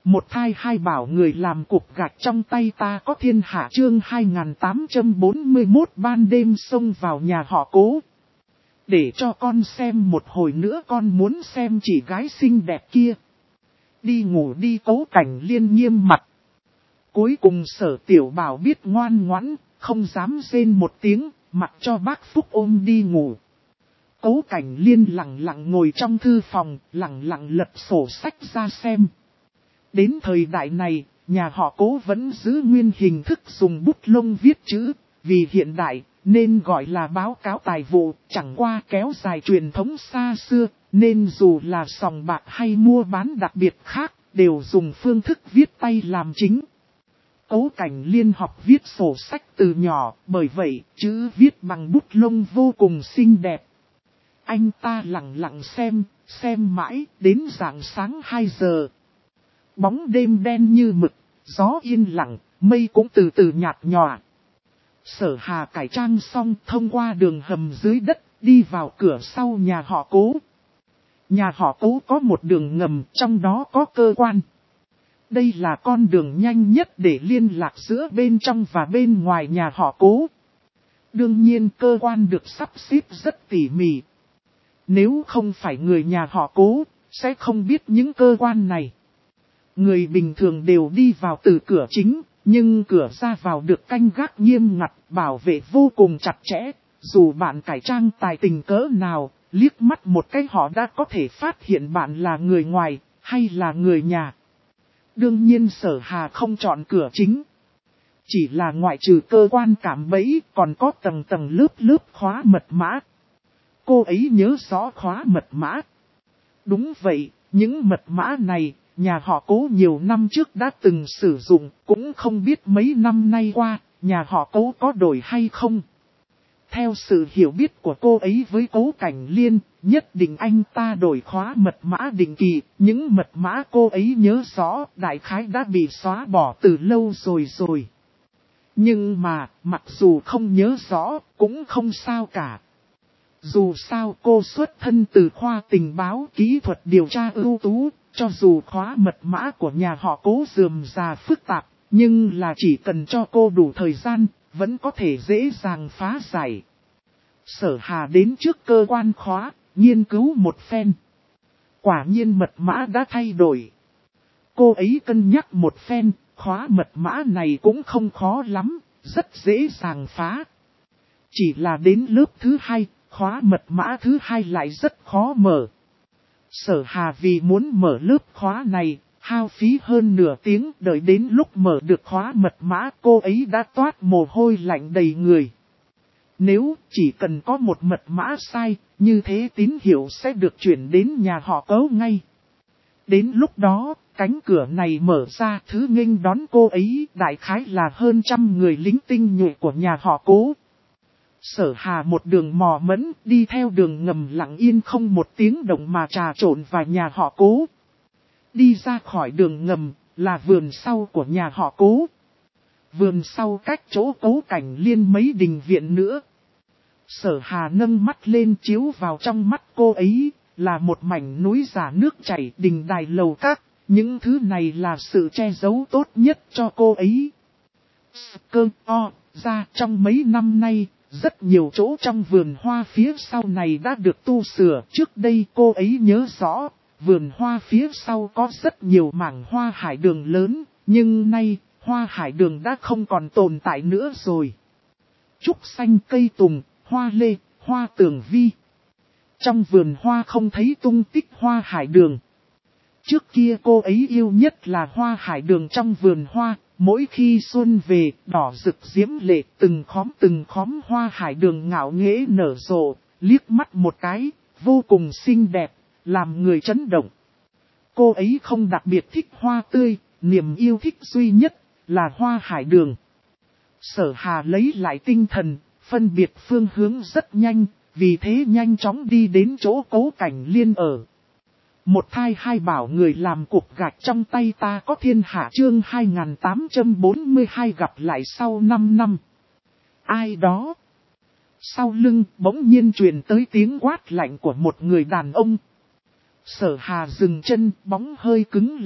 Một thai hai bảo người làm cục gạch trong tay ta có thiên hạ chương 2841 ban đêm xông vào nhà họ Cố. Để cho con xem một hồi nữa, con muốn xem chị gái xinh đẹp kia. Đi ngủ đi, Cố Cảnh Liên nghiêm mặt. Cuối cùng Sở Tiểu Bảo biết ngoan ngoãn, không dám rên một tiếng, mặc cho bác Phúc ôm đi ngủ. Cố Cảnh Liên lặng lặng ngồi trong thư phòng, lặng lặng lật sổ sách ra xem. Đến thời đại này, nhà họ Cố vẫn giữ nguyên hình thức dùng bút lông viết chữ, vì hiện đại, nên gọi là báo cáo tài vụ, chẳng qua kéo dài truyền thống xa xưa, nên dù là sòng bạc hay mua bán đặc biệt khác, đều dùng phương thức viết tay làm chính. Cố Cảnh Liên học viết sổ sách từ nhỏ, bởi vậy, chữ viết bằng bút lông vô cùng xinh đẹp. Anh ta lặng lặng xem mãi, đến rạng sáng 2 giờ. Bóng đêm đen như mực, gió yên lặng, mây cũng từ từ nhạt nhòa. Sở Hà cải trang xong thông qua đường hầm dưới đất, đi vào cửa sau nhà họ Cố. Nhà họ Cố có một đường ngầm, trong đó có cơ quan. Đây là con đường nhanh nhất để liên lạc giữa bên trong và bên ngoài nhà họ Cố. Đương nhiên cơ quan được sắp xếp rất tỉ mỉ. Nếu không phải người nhà họ Cố, sẽ không biết những cơ quan này. Người bình thường đều đi vào từ cửa chính, nhưng cửa ra vào được canh gác nghiêm ngặt, bảo vệ vô cùng chặt chẽ. Dù bạn cải trang tài tình cỡ nào, liếc mắt một cái họ đã có thể phát hiện bạn là người ngoài, hay là người nhà. Đương nhiên Sở Hà không chọn cửa chính. Chỉ là ngoại trừ cơ quan cảm bẫy, còn có tầng tầng lớp khóa mật mã. Cô ấy nhớ rõ khóa mật mã. Đúng vậy, những mật mã này, nhà họ Cố nhiều năm trước đã từng sử dụng, cũng không biết mấy năm nay qua, nhà họ Cố có đổi hay không. Theo sự hiểu biết của cô ấy với Cố Cảnh Liên, nhất định anh ta đổi khóa mật mã định kỳ, những mật mã cô ấy nhớ rõ, đại khái đã bị xóa bỏ từ lâu rồi. Nhưng mà, mặc dù không nhớ rõ, cũng không sao cả. Dù sao cô xuất thân từ khoa tình báo kỹ thuật điều tra ưu tú, cho dù khóa mật mã của nhà họ Cố rườm rà phức tạp, nhưng là chỉ cần cho cô đủ thời gian, vẫn có thể dễ dàng phá giải. Sở Hà đến trước cơ quan khóa, nghiên cứu một phen. Quả nhiên mật mã đã thay đổi. Cô ấy cân nhắc một phen, khóa mật mã này cũng không khó lắm, rất dễ dàng phá. Chỉ là đến lớp thứ 2, khóa mật mã thứ 2 lại rất khó mở. Sở Hà vì muốn mở lớp khóa này, hao phí hơn nửa tiếng, đợi đến lúc mở được khóa mật mã cô ấy đã toát mồ hôi lạnh đầy người. Nếu chỉ cần có một mật mã sai, như thế tín hiệu sẽ được chuyển đến nhà họ Cố ngay. Đến lúc đó, cánh cửa này mở ra, thứ nghênh đón cô ấy đại khái là hơn 100 người lính tinh nhuệ của nhà họ Cố. Sở Hà một đường mò mẫn, đi theo đường ngầm lặng yên không một tiếng động mà trà trộn vào nhà họ Cố. Đi ra khỏi đường ngầm, là vườn sau của nhà họ Cố. Vườn sau cách chỗ Cố Cảnh Liên mấy đình viện nữa. Sở Hà nâng mắt lên chiếu vào trong mắt cô ấy, là một mảnh núi giả nước chảy, đình đài lầu các, những thứ này là sự che giấu tốt nhất cho cô ấy. Ra trong mấy năm nay, rất nhiều chỗ trong vườn hoa phía sau này đã được tu sửa. Trước đây cô ấy nhớ rõ, vườn hoa phía sau có rất nhiều mảng hoa hải đường lớn, nhưng nay, hoa hải đường đã không còn tồn tại nữa rồi. Trúc xanh cây tùng, hoa lê, hoa tường vi. Trong vườn hoa không thấy tung tích hoa hải đường. Trước kia cô ấy yêu nhất là hoa hải đường trong vườn hoa, mỗi khi xuân về, đỏ rực diễm lệ, từng khóm hoa hải đường ngạo nghễ nở rộ, liếc mắt một cái, vô cùng xinh đẹp, làm người chấn động. Cô ấy không đặc biệt thích hoa tươi, niềm yêu thích duy nhất là hoa hải đường. Sở Hà lấy lại tinh thần, phân biệt phương hướng rất nhanh, vì thế nhanh chóng đi đến chỗ Cố Cảnh Liên ở. Một thai hai bảo người làm cục gạch trong tay ta có thiên hạ chương 2842 gặp lại sau 5 năm. Ai đó? Sau lưng bỗng nhiên truyền tới tiếng quát lạnh của một người đàn ông. Sở Hà dừng chân, bóng hơi cứng lại,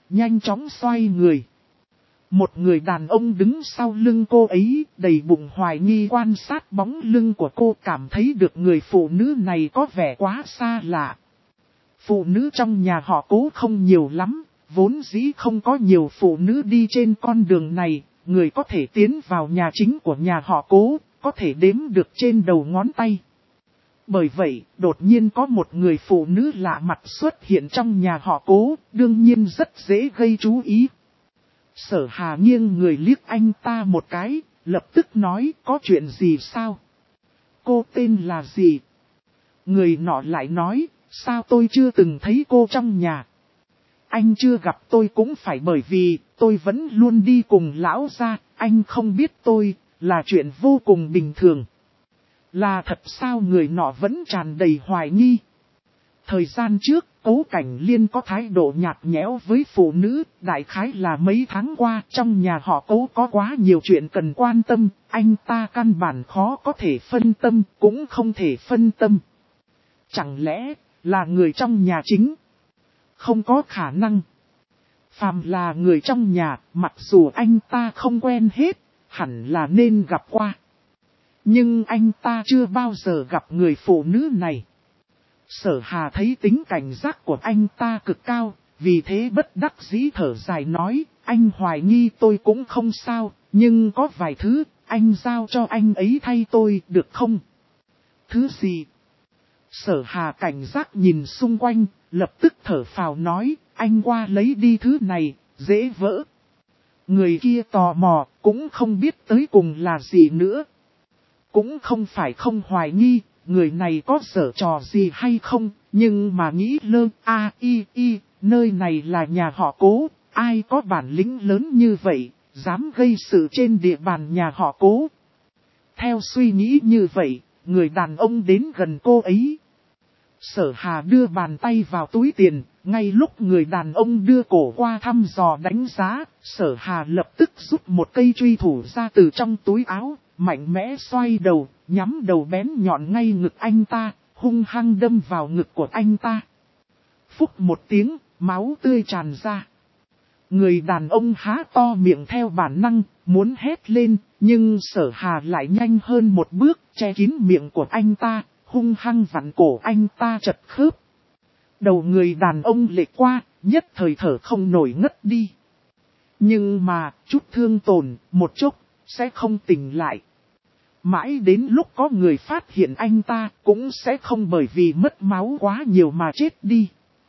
nhanh chóng xoay người. Một người đàn ông đứng sau lưng cô ấy, đầy bụng hoài nghi quan sát bóng lưng của cô, cảm thấy được người phụ nữ này có vẻ quá xa lạ. Phụ nữ trong nhà họ Cố không nhiều lắm, vốn dĩ không có nhiều phụ nữ đi trên con đường này, người có thể tiến vào nhà chính của nhà họ Cố, có thể đếm được trên đầu ngón tay. Bởi vậy, đột nhiên có một người phụ nữ lạ mặt xuất hiện trong nhà họ Cố, đương nhiên rất dễ gây chú ý. Sở Hà nghiêng người liếc anh ta một cái, lập tức nói có chuyện gì sao? Cô tên là gì? Người nọ lại nói, sao tôi chưa từng thấy cô trong nhà? Anh chưa gặp tôi cũng phải bởi vì tôi vẫn luôn đi cùng lão gia, anh không biết tôi, là chuyện vô cùng bình thường. Là thật sao? Người nọ vẫn tràn đầy hoài nghi. Thời gian trước, Cố Cảnh Liên có thái độ nhạt nhẽo với phụ nữ, đại khái là mấy tháng qua trong nhà họ Cố có quá nhiều chuyện cần quan tâm, anh ta căn bản khó có thể phân tâm, cũng không thể phân tâm. Chẳng lẽ là người trong nhà chính? Không có khả năng. Phàm là người trong nhà, mặc dù anh ta không quen hết, hẳn là nên gặp qua. Nhưng anh ta chưa bao giờ gặp người phụ nữ này. Sở Hà thấy tính cảnh giác của anh ta cực cao, vì thế bất đắc dĩ thở dài nói, anh hoài nghi tôi cũng không sao, nhưng có vài thứ, anh giao cho anh ấy thay tôi được không? Thứ gì? Sở Hà cảnh giác nhìn xung quanh, lập tức thở phào nói, anh qua lấy đi thứ này, dễ vỡ. Người kia tò mò, cũng không biết tới cùng là gì nữa. Cũng không phải không hoài nghi, người này có giở trò gì hay không, nhưng mà nghĩ nơi này là nhà họ Cố, ai có bản lĩnh lớn như vậy, dám gây sự trên địa bàn nhà họ Cố. Theo suy nghĩ như vậy, người đàn ông đến gần cô ấy. Sở Hà đưa bàn tay vào túi tiền, ngay lúc người đàn ông đưa cổ qua thăm dò đánh giá, Sở Hà lập tức rút một cây truy thủ ra từ trong túi áo, mạnh mẽ xoay đầu, nhắm đầu bén nhọn ngay ngực anh ta, hung hăng đâm vào ngực của anh ta. Phúc một tiếng, máu tươi tràn ra. Người đàn ông há to miệng theo bản năng, muốn hét lên, nhưng Sở Hà lại nhanh hơn một bước, che kín miệng của anh ta, hung hăng vặn cổ anh ta chật khớp. Đầu người đàn ông lệch qua, nhất thời thở không nổi ngất đi. Nhưng mà, chút thương tổn, một chút, sẽ không tỉnh lại. Mãi đến lúc có người phát hiện anh ta, cũng sẽ không bởi vì mất máu quá nhiều mà chết đi.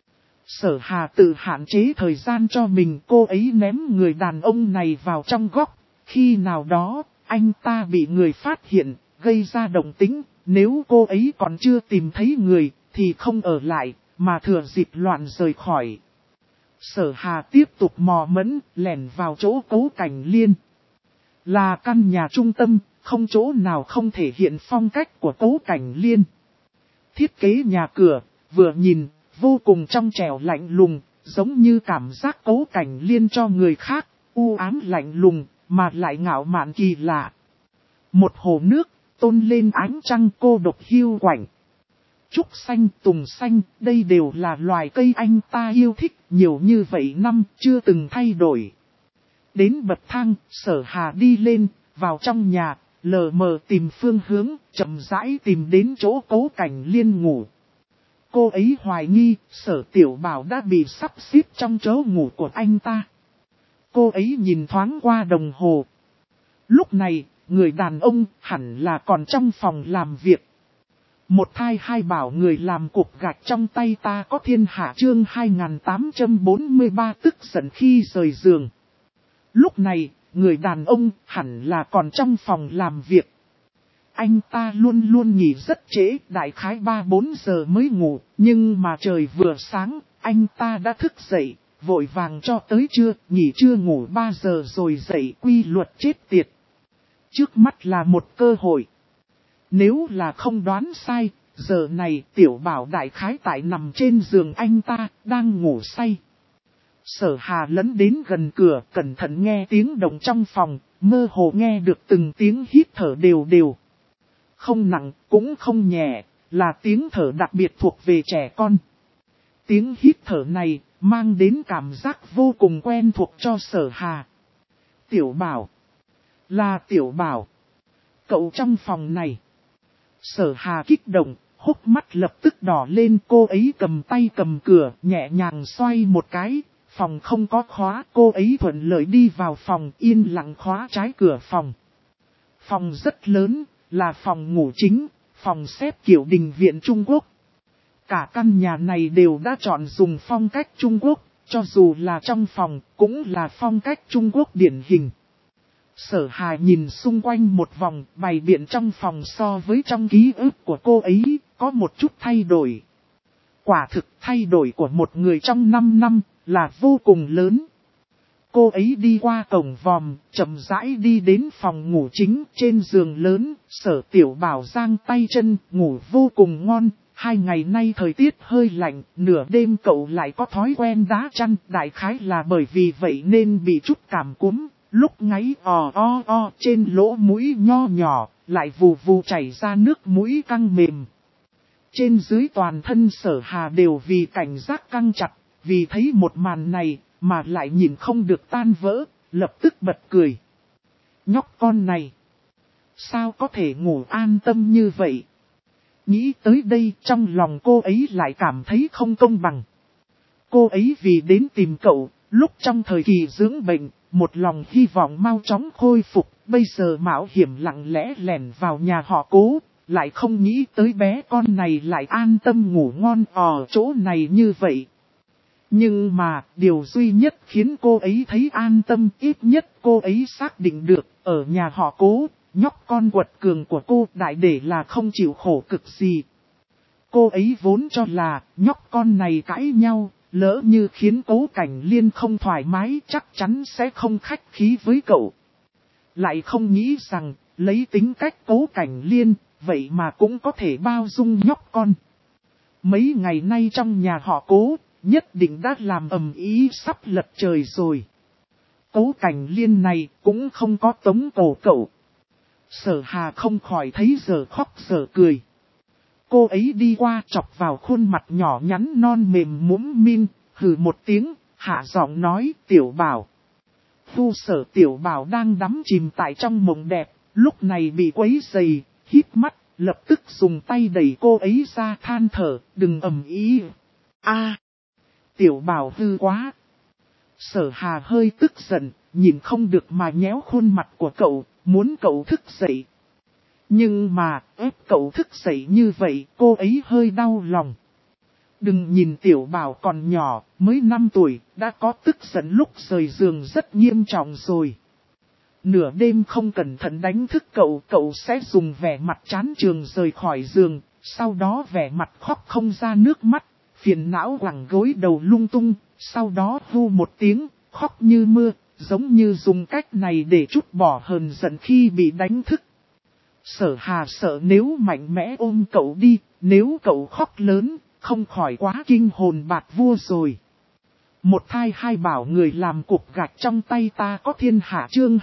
Sở Hà tự hạn chế thời gian cho mình, cô ấy ném người đàn ông này vào trong góc. Khi nào đó, anh ta bị người phát hiện, gây ra động tĩnh, nếu cô ấy còn chưa tìm thấy người, thì không ở lại, mà thừa dịp loạn rời khỏi. Sở Hà tiếp tục mò mẫm, lẻn vào chỗ Cố Cảnh Liên. Là căn nhà trung tâm, không chỗ nào không thể hiện phong cách của Cố Cảnh Liên. Thiết kế nhà cửa, vừa nhìn, vô cùng trong trẻo lạnh lùng, giống như cảm giác Cố Cảnh Liên cho người khác, u ám lạnh lùng, mà lại ngạo mạn kỳ lạ. Một hồ nước, tôn lên ánh trăng cô độc hiu quạnh. Trúc xanh, tùng xanh, đây đều là loài cây anh ta yêu thích, nhiều như vậy năm, chưa từng thay đổi. Đến bậc thang, Sở Hà đi lên, vào trong nhà, lờ mờ tìm phương hướng, chậm rãi tìm đến chỗ Cố Cảnh Liên ngủ. Cô ấy hoài nghi, Sở Tiểu Bảo đã bị sắp xếp trong chỗ ngủ của anh ta. Cô ấy nhìn thoáng qua đồng hồ. Lúc này, người đàn ông hẳn là còn trong phòng làm việc. Một thai hai bảo người làm cục gạch trong tay ta có thiên hạ chương 2843 tức giận khi rời giường. Lúc này, người đàn ông hẳn là còn trong phòng làm việc. Anh ta luôn luôn nghỉ rất trễ, đại khái 3-4 giờ mới ngủ, nhưng mà trời vừa sáng, anh ta đã thức dậy, vội vàng cho tới trưa, nghỉ trưa ngủ 3 giờ rồi dậy, quy luật chết tiệt. Trước mắt là một cơ hội. Nếu là không đoán sai, giờ này Tiểu Bảo đại khái tại nằm trên giường anh ta, đang ngủ say. Sở Hà lấn đến gần cửa, cẩn thận nghe tiếng động trong phòng, mơ hồ nghe được từng tiếng hít thở đều đều. Không nặng, cũng không nhẹ, là tiếng thở đặc biệt thuộc về trẻ con. Tiếng hít thở này, mang đến cảm giác vô cùng quen thuộc cho Sở Hà. Tiểu Bảo. Là Tiểu Bảo. Cậu trong phòng này. Sở Hà kích động, hốc mắt lập tức đỏ lên, cô ấy cầm tay cầm cửa, nhẹ nhàng xoay một cái, phòng không có khóa, cô ấy thuận lợi đi vào phòng, yên lặng khóa trái cửa phòng. Phòng rất lớn, là phòng ngủ chính, phòng xếp kiểu đình viện Trung Quốc. Cả căn nhà này đều đã chọn dùng phong cách Trung Quốc, cho dù là trong phòng, cũng là phong cách Trung Quốc điển hình. Sở Hà nhìn xung quanh một vòng, bày biện trong phòng so với trong ký ức của cô ấy, có một chút thay đổi. Quả thực thay đổi của một người trong 5 năm, là vô cùng lớn. Cô ấy đi qua cổng vòm, chậm rãi đi đến phòng ngủ chính, trên giường lớn, Sở Tiểu Bảo giang tay chân, ngủ vô cùng ngon. 2 ngày nay thời tiết hơi lạnh, nửa đêm cậu lại có thói quen đá chăn, đại khái là bởi vì vậy nên bị chút cảm cúm. Lúc ngáy trên lỗ mũi nho nhỏ, lại vù vù chảy ra nước mũi căng mềm. Trên dưới toàn thân Sở Hà đều vì cảnh giác căng chặt, vì thấy một màn này, mà lại nhìn không được tan vỡ, lập tức bật cười. Nhóc con này, sao có thể ngủ an tâm như vậy? Nghĩ tới đây trong lòng cô ấy lại cảm thấy không công bằng. Cô ấy vì đến tìm cậu, lúc trong thời kỳ dưỡng bệnh, một lòng hy vọng mau chóng khôi phục, bây giờ mạo hiểm lặng lẽ lẻn vào nhà họ Cố, lại không nghĩ tới bé con này lại an tâm ngủ ngon ở chỗ này như vậy. Nhưng mà, điều duy nhất khiến cô ấy thấy an tâm, ít nhất cô ấy xác định được, ở nhà họ Cố, nhóc con quật cường của cô đại để là không chịu khổ cực gì. Cô ấy vốn cho là, nhóc con này cãi nhau, lỡ như khiến Cố Cảnh Liên không thoải mái chắc chắn sẽ không khách khí với cậu. Lại không nghĩ rằng, lấy tính cách Cố Cảnh Liên, vậy mà cũng có thể bao dung nhóc con. Mấy ngày nay trong nhà họ Cố, nhất định đã làm ầm ĩ sắp lật trời rồi. Cố Cảnh Liên này cũng không có tống cổ cậu. Sở Hà không khỏi thấy giờ khóc giờ cười. Cô ấy đi qua chọc vào khuôn mặt nhỏ nhắn non mềm mũm min, hừ một tiếng, hạ giọng nói Tiểu Bảo. Phu Sở Tiểu Bảo đang đắm chìm tại trong mộng đẹp, lúc này bị quấy rầy, híp mắt, lập tức dùng tay đẩy cô ấy ra than thở, đừng ầm ĩ. Tiểu Bảo hư quá. Sở Hà hơi tức giận, nhìn không được mà nhéo khuôn mặt của cậu, muốn cậu thức dậy. Nhưng mà, ép cậu thức dậy như vậy, cô ấy hơi đau lòng. Đừng nhìn Tiểu Bảo còn nhỏ, mới 5 tuổi, đã có tức giận lúc rời giường rất nghiêm trọng rồi. Nửa đêm không cẩn thận đánh thức cậu, cậu sẽ dùng vẻ mặt chán chường rời khỏi giường, sau đó vẻ mặt khóc không ra nước mắt, phiền não quẳng gối đầu lung tung, sau đó hu một tiếng, khóc như mưa, giống như dùng cách này để trút bỏ hờn giận khi bị đánh thức. Sở Hà sợ nếu mạnh mẽ ôm cậu đi, nếu cậu khóc lớn, không khỏi quá kinh hồn bạt vua rồi. Một thai hai bảo người làm cục gạch trong tay ta có thiên hạ chương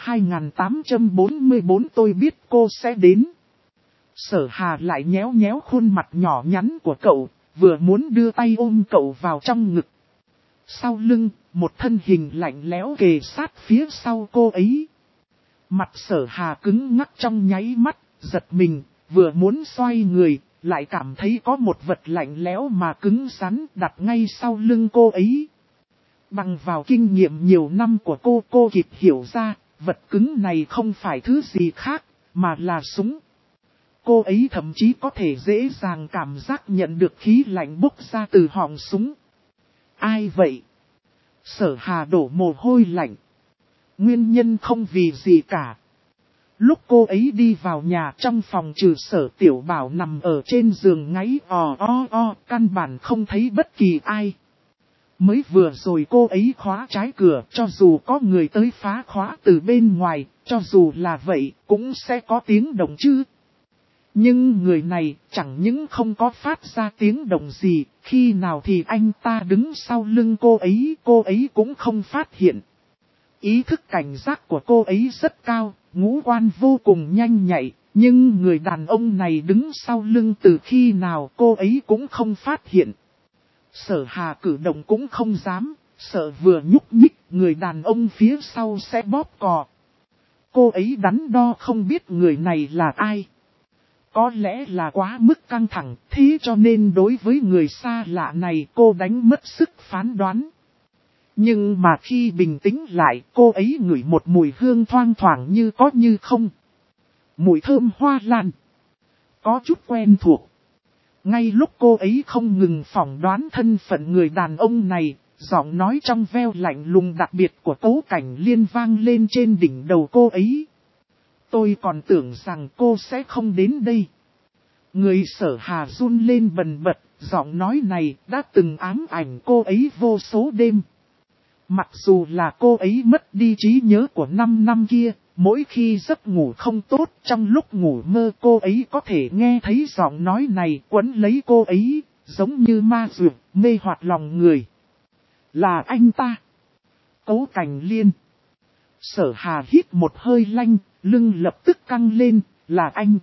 2844 tôi biết cô sẽ đến. Sở Hà lại nhéo nhéo khuôn mặt nhỏ nhắn của cậu, vừa muốn đưa tay ôm cậu vào trong ngực. Sau lưng, một thân hình lạnh lẽo kề sát phía sau cô ấy. Mặt Sở Hà cứng ngắc trong nháy mắt, giật mình, vừa muốn xoay người, lại cảm thấy có một vật lạnh lẽo mà cứng rắn đặt ngay sau lưng cô ấy. Bằng vào kinh nghiệm nhiều năm của cô kịp hiểu ra, vật cứng này không phải thứ gì khác, mà là súng. Cô ấy thậm chí có thể dễ dàng cảm giác nhận được khí lạnh bốc ra từ họng súng. Ai vậy? Sở Hà đổ mồ hôi lạnh. Nguyên nhân không vì gì cả. Lúc cô ấy đi vào nhà trong phòng trừ Sở Tiểu Bảo nằm ở trên giường ngáy căn bản không thấy bất kỳ ai. Mới vừa rồi cô ấy khóa trái cửa, cho dù có người tới phá khóa từ bên ngoài, cho dù là vậy cũng sẽ có tiếng động chứ. Nhưng người này chẳng những không có phát ra tiếng động gì, khi nào thì anh ta đứng sau lưng cô ấy cũng không phát hiện. Ý thức cảnh giác của cô ấy rất cao, ngũ quan vô cùng nhanh nhạy, nhưng người đàn ông này đứng sau lưng từ khi nào cô ấy cũng không phát hiện. Sở Hà cử động cũng không dám, sợ vừa nhúc nhích người đàn ông phía sau sẽ bóp cò. Cô ấy đắn đo không biết người này là ai. Có lẽ là quá mức căng thẳng, thế cho nên đối với người xa lạ này cô đánh mất sức phán đoán. Nhưng mà khi bình tĩnh lại, cô ấy ngửi một mùi hương thoang thoảng như có như không. Mùi thơm hoa lan. Có chút quen thuộc. Ngay lúc cô ấy không ngừng phỏng đoán thân phận người đàn ông này, giọng nói trong veo lạnh lùng đặc biệt của Cố Cảnh Liên vang lên trên đỉnh đầu cô ấy. Tôi còn tưởng rằng cô sẽ không đến đây. Người Sở Hà run lên bần bật, giọng nói này đã từng ám ảnh cô ấy vô số đêm. Mặc dù là cô ấy mất đi trí nhớ của 5 năm kia, mỗi khi giấc ngủ không tốt trong lúc ngủ mơ cô ấy có thể nghe thấy giọng nói này quấn lấy cô ấy, giống như ma dược, mê hoặc lòng người. Là anh ta. Cố Cảnh Liên. Sở Hà hít một hơi lanh, lưng lập tức căng lên, là anh.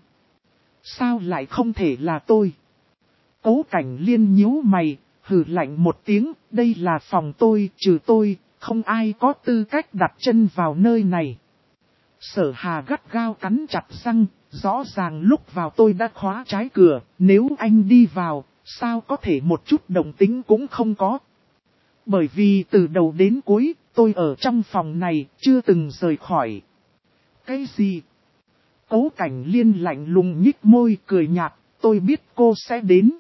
Sao lại không thể là tôi? Cố Cảnh Liên nhíu mày, hừ lạnh một tiếng, đây là phòng tôi, trừ tôi, không ai có tư cách đặt chân vào nơi này. Sở Hà gắt gao cắn chặt răng, rõ ràng lúc vào tôi đã khóa trái cửa, nếu anh đi vào, sao có thể một chút động tính cũng không có. Bởi vì từ đầu đến cuối, tôi ở trong phòng này, chưa từng rời khỏi. Cái gì? Cố Cảnh Liên lạnh lùng nhích môi cười nhạt, tôi biết cô sẽ đến.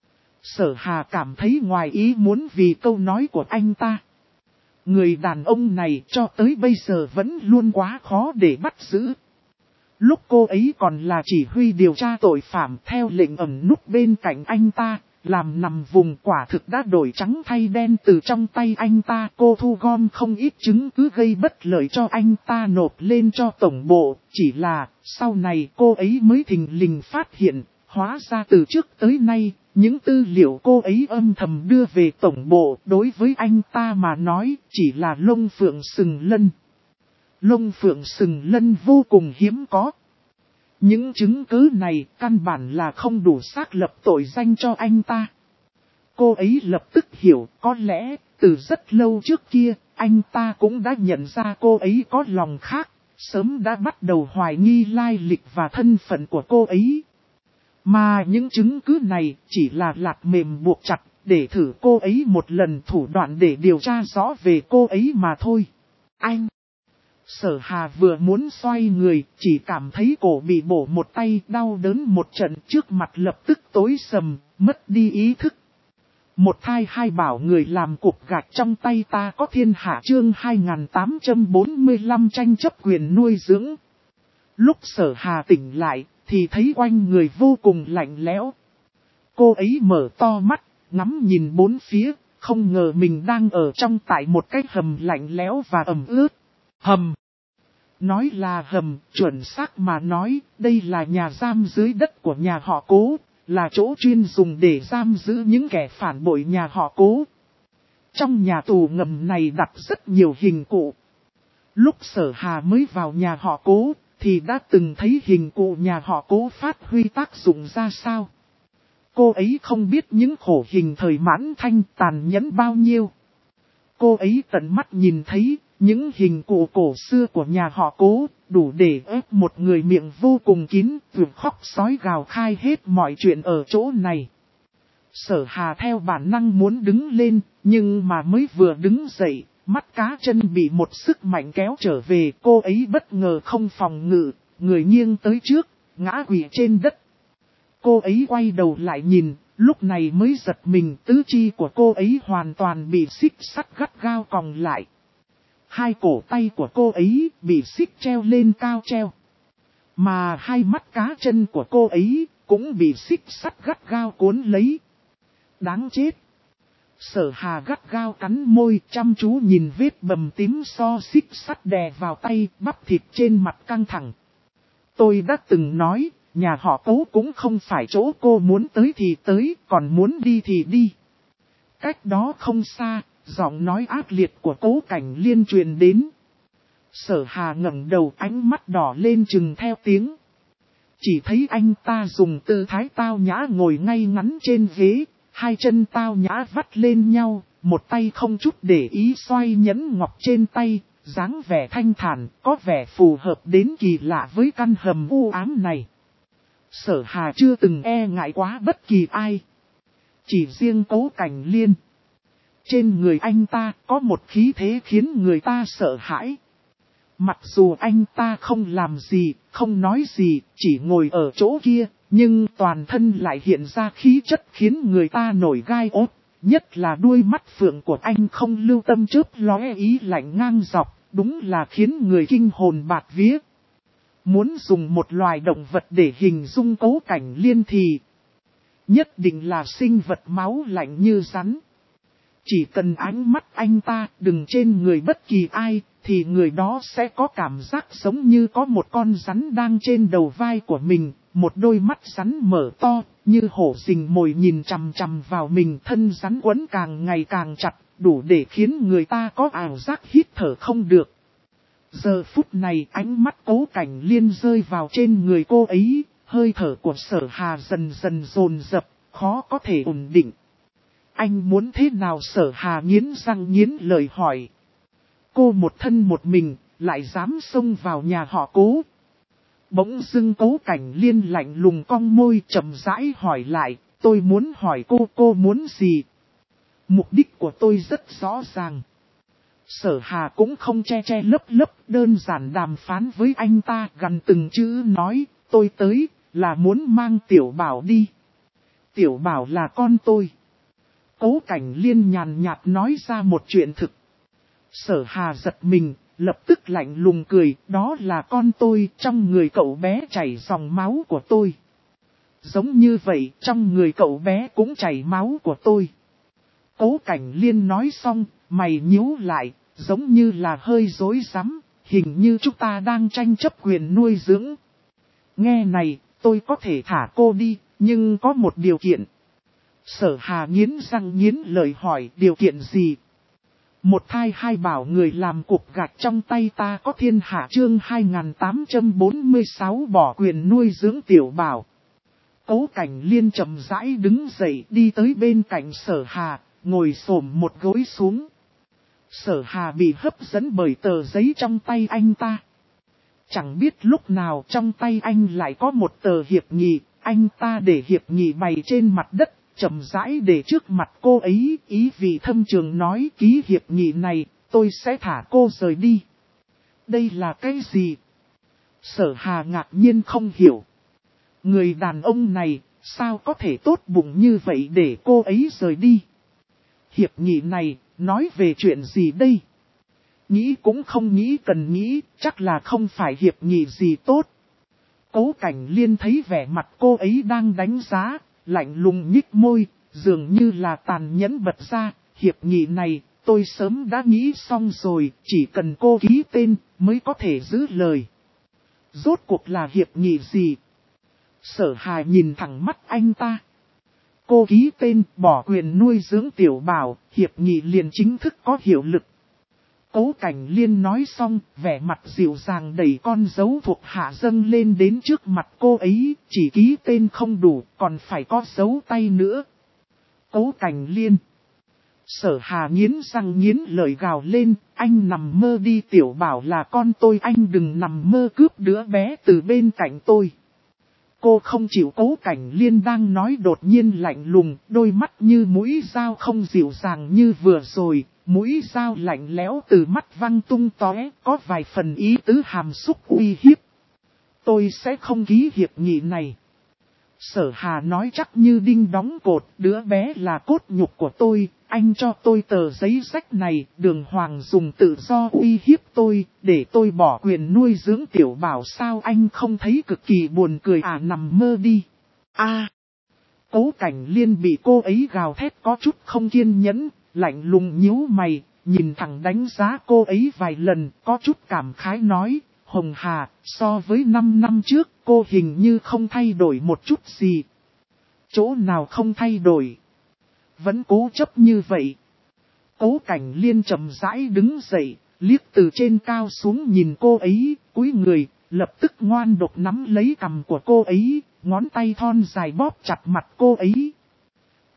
Sở Hà cảm thấy ngoài ý muốn vì câu nói của anh ta. Người đàn ông này cho tới bây giờ vẫn luôn quá khó để bắt giữ. Lúc cô ấy còn là chỉ huy điều tra tội phạm theo lệnh ẩn núp bên cạnh anh ta, làm nằm vùng quả thực đã đổi trắng thay đen từ trong tay anh ta. Cô thu gom không ít chứng cứ gây bất lợi cho anh ta nộp lên cho tổng bộ, chỉ là sau này cô ấy mới thình lình phát hiện, hóa ra từ trước tới nay, những tư liệu cô ấy âm thầm đưa về tổng bộ đối với anh ta mà nói chỉ là lông phượng sừng lân. Lông phượng sừng lân vô cùng hiếm có. Những chứng cứ này căn bản là không đủ xác lập tội danh cho anh ta. Cô ấy lập tức hiểu có lẽ từ rất lâu trước kia anh ta cũng đã nhận ra cô ấy có lòng khác, sớm đã bắt đầu hoài nghi lai lịch và thân phận của cô ấy. Mà những chứng cứ này chỉ là lạt mềm buộc chặt để thử cô ấy một lần thủ đoạn để điều tra rõ về cô ấy mà thôi. Anh! Sở Hà vừa muốn xoay người, chỉ cảm thấy cổ bị bổ một tay đau đớn một trận trước mặt lập tức tối sầm, mất đi ý thức. Một thai hai bảo người làm cục gạch trong tay ta có thiên hạ chương 2845 tranh chấp quyền nuôi dưỡng. Lúc Sở Hà tỉnh lại, thì thấy quanh người vô cùng lạnh lẽo. Cô ấy mở to mắt, ngắm nhìn bốn phía, không ngờ mình đang ở trong tại một cái hầm lạnh lẽo và ẩm ướt. Hầm. Nói là hầm, chuẩn xác mà nói, đây là nhà giam dưới đất của nhà họ Cố, là chỗ chuyên dùng để giam giữ những kẻ phản bội nhà họ Cố. Trong nhà tù ngầm này đặt rất nhiều hình cụ. Lúc Sở Hà mới vào nhà họ Cố, thì đã từng thấy hình cụ nhà họ Cố phát huy tác dụng ra sao. Cô ấy không biết những khổ hình thời Mãn Thanh tàn nhẫn bao nhiêu. Cô ấy tận mắt nhìn thấy những hình cụ cổ xưa của nhà họ Cố, đủ để ép một người miệng vô cùng kín, vượt khóc sói gào khai hết mọi chuyện ở chỗ này. Sở Hà theo bản năng muốn đứng lên, nhưng mà mới vừa đứng dậy, mắt cá chân bị một sức mạnh kéo trở về, cô ấy bất ngờ không phòng ngự, người nghiêng tới trước, ngã quỵ trên đất. Cô ấy quay đầu lại nhìn, lúc này mới giật mình, tứ chi của cô ấy hoàn toàn bị xích sắt gắt gao còng lại. Hai cổ tay của cô ấy bị xích treo lên cao treo. Mà hai mắt cá chân của cô ấy cũng bị xích sắt gắt gao cuốn lấy. Đáng chết! Sở Hà gắt gao cắn môi chăm chú nhìn vết bầm tím so xích sắt đè vào tay, bắp thịt trên mặt căng thẳng. Tôi đã từng nói, nhà họ Cố cũng không phải chỗ cô muốn tới thì tới, còn muốn đi thì đi. Cách đó không xa, giọng nói ác liệt của Cố Cảnh Liên truyền đến. Sở Hà ngẩng đầu, ánh mắt đỏ lên chừng theo tiếng. Chỉ thấy anh ta dùng tư thái tao nhã ngồi ngay ngắn trên ghế, hai chân tao nhã vắt lên nhau, một tay không chút để ý xoay nhẫn ngọc trên tay, dáng vẻ thanh thản, có vẻ phù hợp đến kỳ lạ với căn hầm u ám này. Sở Hà chưa từng e ngại quá bất kỳ ai. Chỉ riêng Cố Cảnh Liên. Trên người anh ta có một khí thế khiến người ta sợ hãi. Mặc dù anh ta không làm gì, không nói gì, chỉ ngồi ở chỗ kia, nhưng toàn thân lại hiện ra khí chất khiến người ta nổi gai ốt. Nhất là đuôi mắt phượng của anh không lưu tâm chớp lóe ý lạnh ngang dọc, đúng là khiến người kinh hồn bạt vía. Muốn dùng một loài động vật để hình dung Cố Cảnh Liên thì nhất định là sinh vật máu lạnh như rắn. Chỉ cần ánh mắt anh ta đừng trên người bất kỳ ai, thì người đó sẽ có cảm giác giống như có một con rắn đang trên đầu vai của mình, một đôi mắt rắn mở to, như hổ rình mồi nhìn chằm chằm vào mình, thân rắn quấn càng ngày càng chặt, đủ để khiến người ta có ảo giác hít thở không được. Giờ phút này ánh mắt Cố Cảnh Liên rơi vào trên người cô ấy, hơi thở của Sở Hà dần dần dồn dập, khó có thể ổn định. Anh muốn thế nào? Sở Hà nghiến răng nghiến lời hỏi. Cô một thân một mình, lại dám xông vào nhà họ Cố. Bỗng dưng Cố Cảnh Liên lạnh lùng cong môi chậm rãi hỏi lại, tôi muốn hỏi cô muốn gì? Mục đích của tôi rất rõ ràng. Sở Hà cũng không che che lấp lấp, đơn giản đàm phán với anh ta, gần từng chữ nói, tôi tới, là muốn mang Tiểu Bảo đi. Tiểu Bảo là con tôi. Cố Cảnh Liên nhàn nhạt nói ra một chuyện thực. Sở Hà giật mình, lập tức lạnh lùng cười, đó là con tôi, trong người cậu bé chảy dòng máu của tôi. Giống như vậy, trong người cậu bé cũng chảy máu của tôi. Cố Cảnh Liên nói xong, mày nhíu lại, giống như là hơi rối rắm, hình như chúng ta đang tranh chấp quyền nuôi dưỡng. Nghe này, tôi có thể thả cô đi, nhưng có một điều kiện. Sở Hà nghiến răng nghiến lời hỏi, điều kiện gì? Một thai hai bảo người làm cục gạch trong tay ta có thiên hạ. Chương 2846 bỏ quyền nuôi dưỡng Tiểu Bảo. Cố Cảnh Liên chậm rãi đứng dậy đi tới bên cạnh Sở Hà, ngồi xổm một gối xuống. Sở Hà bị hấp dẫn bởi tờ giấy trong tay anh ta. Chẳng biết lúc nào trong tay anh lại có một tờ hiệp nghị, anh ta để hiệp nghị bày trên mặt đất, chậm rãi để trước mặt cô ấy, ý vị thâm trường nói ký hiệp nghị này, tôi sẽ thả cô rời đi. Đây là cái gì? Sở Hà ngạc nhiên không hiểu. Người đàn ông này, sao có thể tốt bụng như vậy để cô ấy rời đi? Hiệp nghị này, nói về chuyện gì đây? Nghĩ cũng không nghĩ cần nghĩ, chắc là không phải hiệp nghị gì tốt. Cố Cảnh Liên thấy vẻ mặt cô ấy đang đánh giá, lạnh lùng nhích môi, dường như là tàn nhẫn bật ra, hiệp nghị này, tôi sớm đã nghĩ xong rồi, chỉ cần cô ký tên, mới có thể giữ lời. Rốt cuộc là hiệp nghị gì? Sở Hà nhìn thẳng mắt anh ta. Cô ký tên, bỏ quyền nuôi dưỡng Tiểu Bảo, hiệp nghị liền chính thức có hiệu lực. Cố Cảnh Liên nói xong, vẻ mặt dịu dàng đẩy con dấu thuộc hạ dâng lên đến trước mặt cô ấy, chỉ ký tên không đủ, còn phải có dấu tay nữa. Cố Cảnh Liên. Sở Hà nghiến răng nghiến lời gào lên, anh nằm mơ đi, Tiểu Bảo là con tôi, anh đừng nằm mơ cướp đứa bé từ bên cạnh tôi. Cô không chịu. Cố Cảnh Liên đang nói đột nhiên lạnh lùng, đôi mắt như mũi dao không dịu dàng như vừa rồi, mũi dao lạnh lẽo từ mắt văng tung tóe, có vài phần ý tứ hàm xúc uy hiếp. Tôi sẽ không ký hiệp nghị này. Sở Hà nói chắc như đinh đóng cột, đứa bé là cốt nhục của tôi, anh cho tôi tờ giấy rách này, Đường Hoàng dùng tự do uy hiếp tôi, để tôi bỏ quyền nuôi dưỡng Tiểu Bảo sao anh không thấy cực kỳ buồn cười à, nằm mơ đi. Cố Cảnh Liên bị cô ấy gào thét có chút không kiên nhẫn, lạnh lùng nhíu mày, nhìn thẳng đánh giá cô ấy vài lần, có chút cảm khái nói, Hồng Hà, so với 5 năm trước, cô hình như không thay đổi một chút gì. Chỗ nào không thay đổi? Vẫn cố chấp như vậy. Cố Cảnh Liên chậm rãi đứng dậy, liếc từ trên cao xuống nhìn cô ấy, cúi người, lập tức ngoan độc nắm lấy cằm của cô ấy, ngón tay thon dài bóp chặt mặt cô ấy.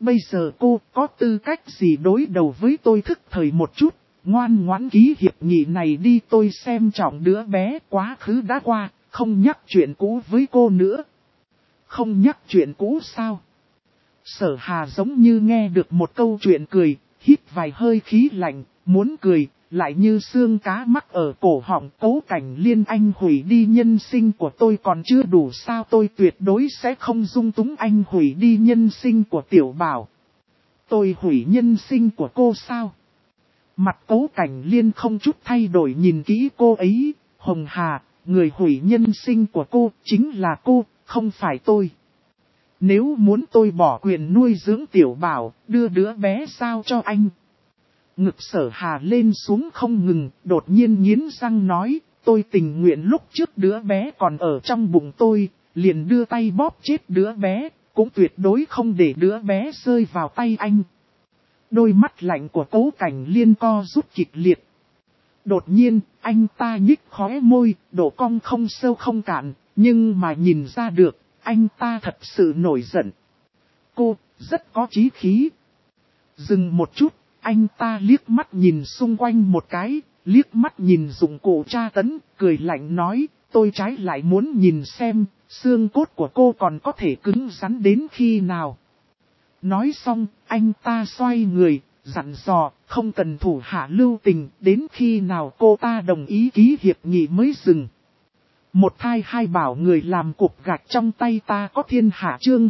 Bây giờ cô có tư cách gì đối đầu với tôi thức thời một chút, ngoan ngoãn ký hiệp nghị này đi, tôi xem trọng đứa bé, quá khứ đã qua, không nhắc chuyện cũ với cô nữa. Không nhắc chuyện cũ sao? Sở Hà giống như nghe được một câu chuyện cười, hít vài hơi khí lạnh, muốn cười, lại như xương cá mắc ở cổ họng. Cố Cảnh Liên, anh hủy đi nhân sinh của tôi còn chưa đủ sao? Tôi tuyệt đối sẽ không dung túng anh hủy đi nhân sinh của Tiểu Bảo. Tôi hủy nhân sinh của cô sao? Mặt Cố Cảnh Liên không chút thay đổi nhìn kỹ cô ấy. Hồng Hà, người hủy nhân sinh của cô chính là cô, không phải tôi. Nếu muốn tôi bỏ quyền nuôi dưỡng Tiểu Bảo, đưa đứa bé sao cho anh? Ngực Sở Hà lên xuống không ngừng, đột nhiên nghiến răng nói, tôi tình nguyện lúc trước đứa bé còn ở trong bụng tôi, liền đưa tay bóp chết đứa bé, cũng tuyệt đối không để đứa bé rơi vào tay anh. Đôi mắt lạnh của Cố Cảnh Liên co rút kịch liệt. Đột nhiên, anh ta nhích khóe môi, độ cong không sâu không cạn, nhưng mà nhìn ra được, anh ta thật sự nổi giận. Cô, rất có chí khí. Dừng một chút, anh ta liếc mắt nhìn xung quanh một cái, liếc mắt nhìn dụng cụ tra tấn, cười lạnh nói, tôi trái lại muốn nhìn xem, xương cốt của cô còn có thể cứng rắn đến khi nào. Nói xong, anh ta xoay người, dặn dò, không cần thủ hạ lưu tình, đến khi nào cô ta đồng ý ký hiệp nghị mới dừng. Một thai hai bảo người làm cục gạch trong tay ta có thiên hạ, chương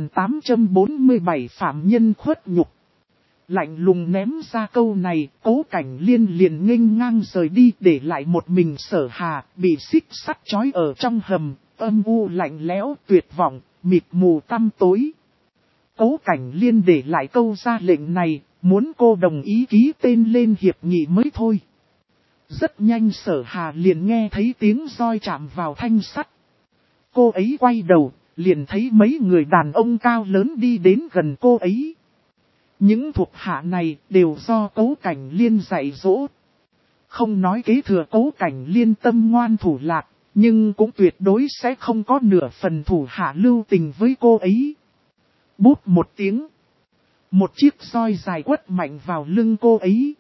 2847 phạm nhân khuất nhục. Lạnh lùng ném ra câu này, Cố Cảnh Liên liền nghênh ngang rời đi, để lại một mình Sở Hà, bị xích sắt trói ở trong hầm, âm u lạnh lẽo, tuyệt vọng, mịt mù tăm tối. Cố Cảnh Liên để lại câu ra lệnh này, muốn cô đồng ý ký tên lên hiệp nghị mới thôi. Rất nhanh Sở Hà liền nghe thấy tiếng roi chạm vào thanh sắt. Cô ấy quay đầu, liền thấy mấy người đàn ông cao lớn đi đến gần cô ấy. Những thuộc hạ này đều do Cố Cảnh Liên dạy dỗ. Không nói kế thừa Cố Cảnh Liên tâm ngoan thủ lạc, nhưng cũng tuyệt đối sẽ không có nửa phần thủ hạ lưu tình với cô ấy. Bút một tiếng. Một chiếc roi dài quất mạnh vào lưng cô ấy.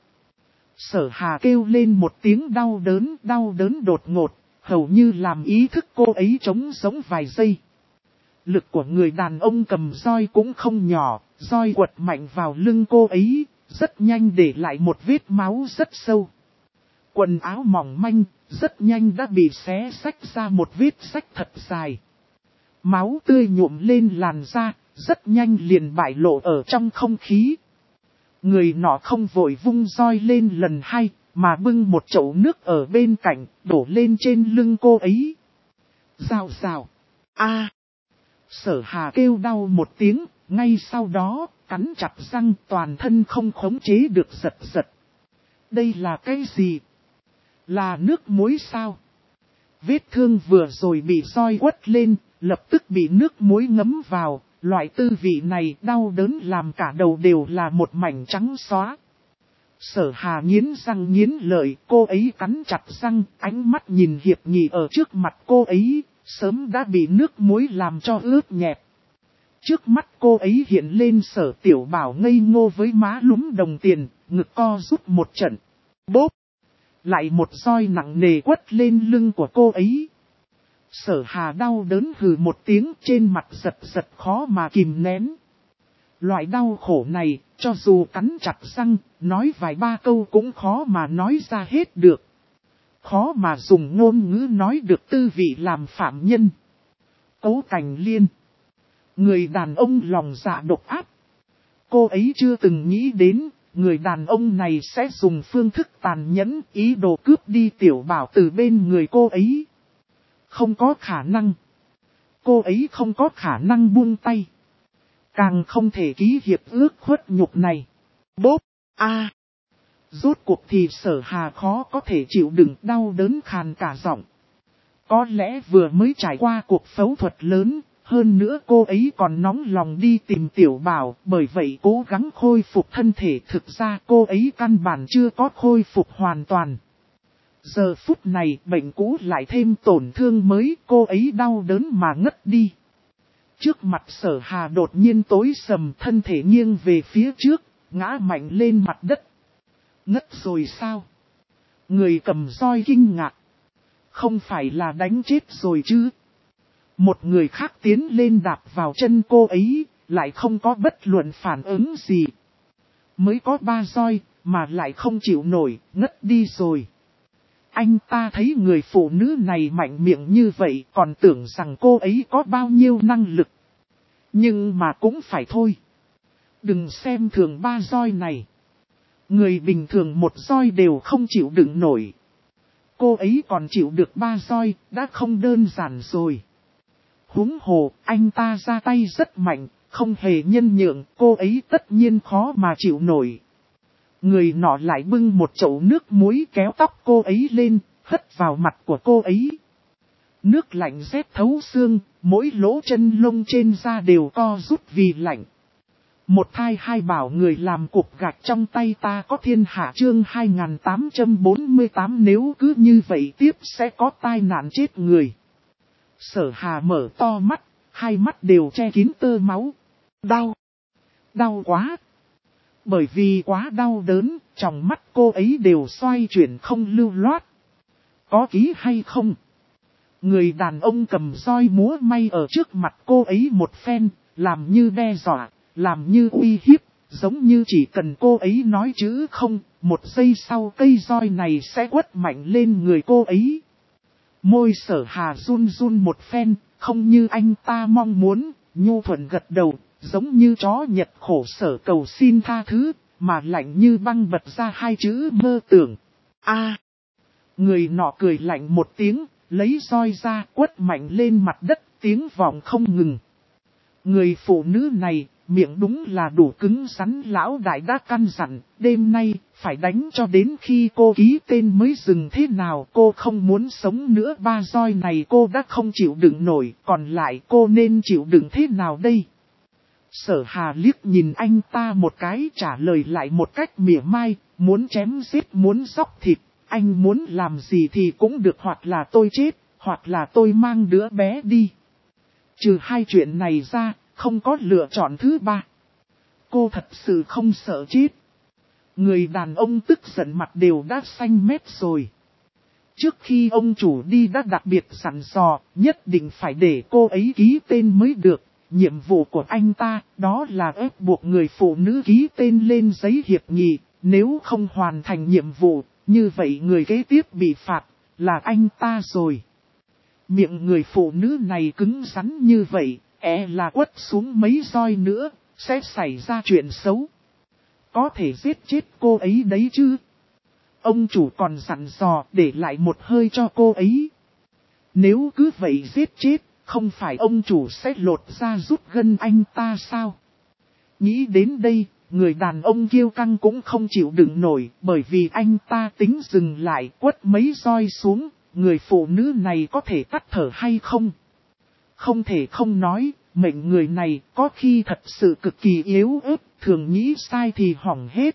Sở Hà kêu lên một tiếng đau đớn đột ngột, hầu như làm ý thức cô ấy trống sống vài giây. Lực của người đàn ông cầm roi cũng không nhỏ, roi quật mạnh vào lưng cô ấy, rất nhanh để lại một vết máu rất sâu. Quần áo mỏng manh, rất nhanh đã bị xé xách ra một vết rách thật dài. Máu tươi nhuộm lên làn da, rất nhanh liền bại lộ ở trong không khí. Người nọ không vội vung roi lên lần hai, mà bưng một chậu nước ở bên cạnh, đổ lên trên lưng cô ấy. Rào rào. A. Sở Hà kêu đau một tiếng, ngay sau đó, cắn chặt răng, toàn thân không khống chế được giật giật. Đây là cái gì? Là nước muối sao? Vết thương vừa rồi bị roi quất lên, lập tức bị nước muối ngấm vào, loại tư vị này đau đớn làm cả đầu đều là một mảnh trắng xóa. Sở Hà nghiến răng nghiến lợi, cô ấy cắn chặt răng, ánh mắt nhìn hiệp nghị ở trước mặt cô ấy, sớm đã bị nước muối làm cho ướt nhẹp. Trước mắt cô ấy hiện lên Sở Tiểu Bảo ngây ngô với má lúm đồng tiền, ngực co rút một trận. Bốp! Lại một roi nặng nề quất lên lưng của cô ấy. Sở Hà đau đớn hừ một tiếng, trên mặt giật giật khó mà kìm nén. Loại đau khổ này, cho dù cắn chặt răng, nói vài ba câu cũng khó mà nói ra hết được. Khó mà dùng ngôn ngữ nói được tư vị làm phạm nhân. Cố Cảnh Liên. Người đàn ông lòng dạ độc ác. Cô ấy chưa từng nghĩ đến, người đàn ông này sẽ dùng phương thức tàn nhẫn, ý đồ cướp đi Tiểu Bảo từ bên người cô ấy. Không có khả năng. Cô ấy không có khả năng buông tay. Càng không thể ký hiệp ước khuất nhục này. Bốp! A! Rốt cuộc thì Sở Hà khó có thể chịu đựng, đau đớn khàn cả giọng. Có lẽ vừa mới trải qua cuộc phẫu thuật lớn, hơn nữa cô ấy còn nóng lòng đi tìm Tiểu Bảo, bởi vậy cố gắng khôi phục thân thể. Thực ra cô ấy căn bản chưa có khôi phục hoàn toàn. Giờ phút này bệnh cũ lại thêm tổn thương mới, cô ấy đau đớn mà ngất đi. Trước mặt Sở Hà đột nhiên tối sầm, thân thể nghiêng về phía trước, ngã mạnh lên mặt đất. Ngất rồi sao? Người cầm roi kinh ngạc. Không phải là đánh chết rồi chứ? Một người khác tiến lên đạp vào chân cô ấy, lại không có bất luận phản ứng gì. Mới có 3 roi, mà lại không chịu nổi, ngất đi rồi. Anh ta thấy người phụ nữ này mạnh miệng như vậy, còn tưởng rằng cô ấy có bao nhiêu năng lực. Nhưng mà cũng phải thôi. Đừng xem thường 3 roi này. Người bình thường 1 roi đều không chịu đựng nổi. Cô ấy còn chịu được 3 roi, đã không đơn giản rồi. Huống hồ, anh ta ra tay rất mạnh, không hề nhân nhượng, cô ấy tất nhiên khó mà chịu nổi. Người nọ lại bưng một chậu nước muối kéo tóc cô ấy lên, hất vào mặt của cô ấy. Nước lạnh rét thấu xương, mỗi lỗ chân lông trên da đều co rút vì lạnh. Một thai hai bảo người làm cục gạch trong tay ta có thiên hạ chương 2848, nếu cứ như vậy tiếp sẽ có tai nạn chết người. Sở Hà mở to mắt, hai mắt đều che kín tơ máu. Đau! Đau quá! Bởi vì quá đau đớn, trong mắt cô ấy đều xoay chuyển không lưu loát. Có ký hay không? Người đàn ông cầm roi múa may ở trước mặt cô ấy một phen, làm như đe dọa, làm như uy hiếp, giống như chỉ cần cô ấy nói chữ không, 1 giây sau cây roi này sẽ quất mạnh lên người cô ấy. Môi Sở Hà run run một phen, không như anh ta mong muốn, nhu thuận gật đầu, giống như chó Nhật khổ sở cầu xin tha thứ, mà lạnh như băng bật ra 2 chữ mơ tưởng. A. Người nọ cười lạnh một tiếng, lấy roi ra quất mạnh lên mặt đất, tiếng vọng không ngừng. Người phụ nữ này, miệng đúng là đủ cứng rắn, lão đại đã căn dặn, đêm nay, phải đánh cho đến khi cô ký tên mới dừng. Thế nào cô không muốn sống nữa, 3 roi này cô đã không chịu đựng nổi, còn lại cô nên chịu đựng thế nào đây? Sở Hà liếc nhìn anh ta một cái, trả lời lại một cách mỉa mai, muốn chém giết muốn xóc thịt, anh muốn làm gì thì cũng được, hoặc là tôi chết, hoặc là tôi mang đứa bé đi. Trừ 2 chuyện này ra, không có lựa chọn thứ 3. Cô thật sự không sợ chết. Người đàn ông tức giận mặt đều đã xanh mét rồi. Trước khi ông chủ đi đã đặc biệt dặn dò, nhất định phải để cô ấy ký tên mới được. Nhiệm vụ của anh ta, đó là ép buộc người phụ nữ ký tên lên giấy hiệp nghị. Nếu không hoàn thành nhiệm vụ, như vậy người kế tiếp bị phạt, là anh ta rồi. Miệng người phụ nữ này cứng rắn như vậy, là quất xuống mấy roi nữa, sẽ xảy ra chuyện xấu. Có thể giết chết cô ấy đấy chứ. Ông chủ còn dặn dò để lại một hơi cho cô ấy. Nếu cứ vậy giết chết, không phải ông chủ sẽ lột ra rút gân anh ta sao? Nghĩ đến đây, người đàn ông kiêu căng cũng không chịu đựng nổi, bởi vì anh ta tính dừng lại quất mấy roi xuống, người phụ nữ này có thể tắt thở hay không? Không thể không nói, mệnh người này có khi thật sự cực kỳ yếu ớt, thường nghĩ sai thì hỏng hết.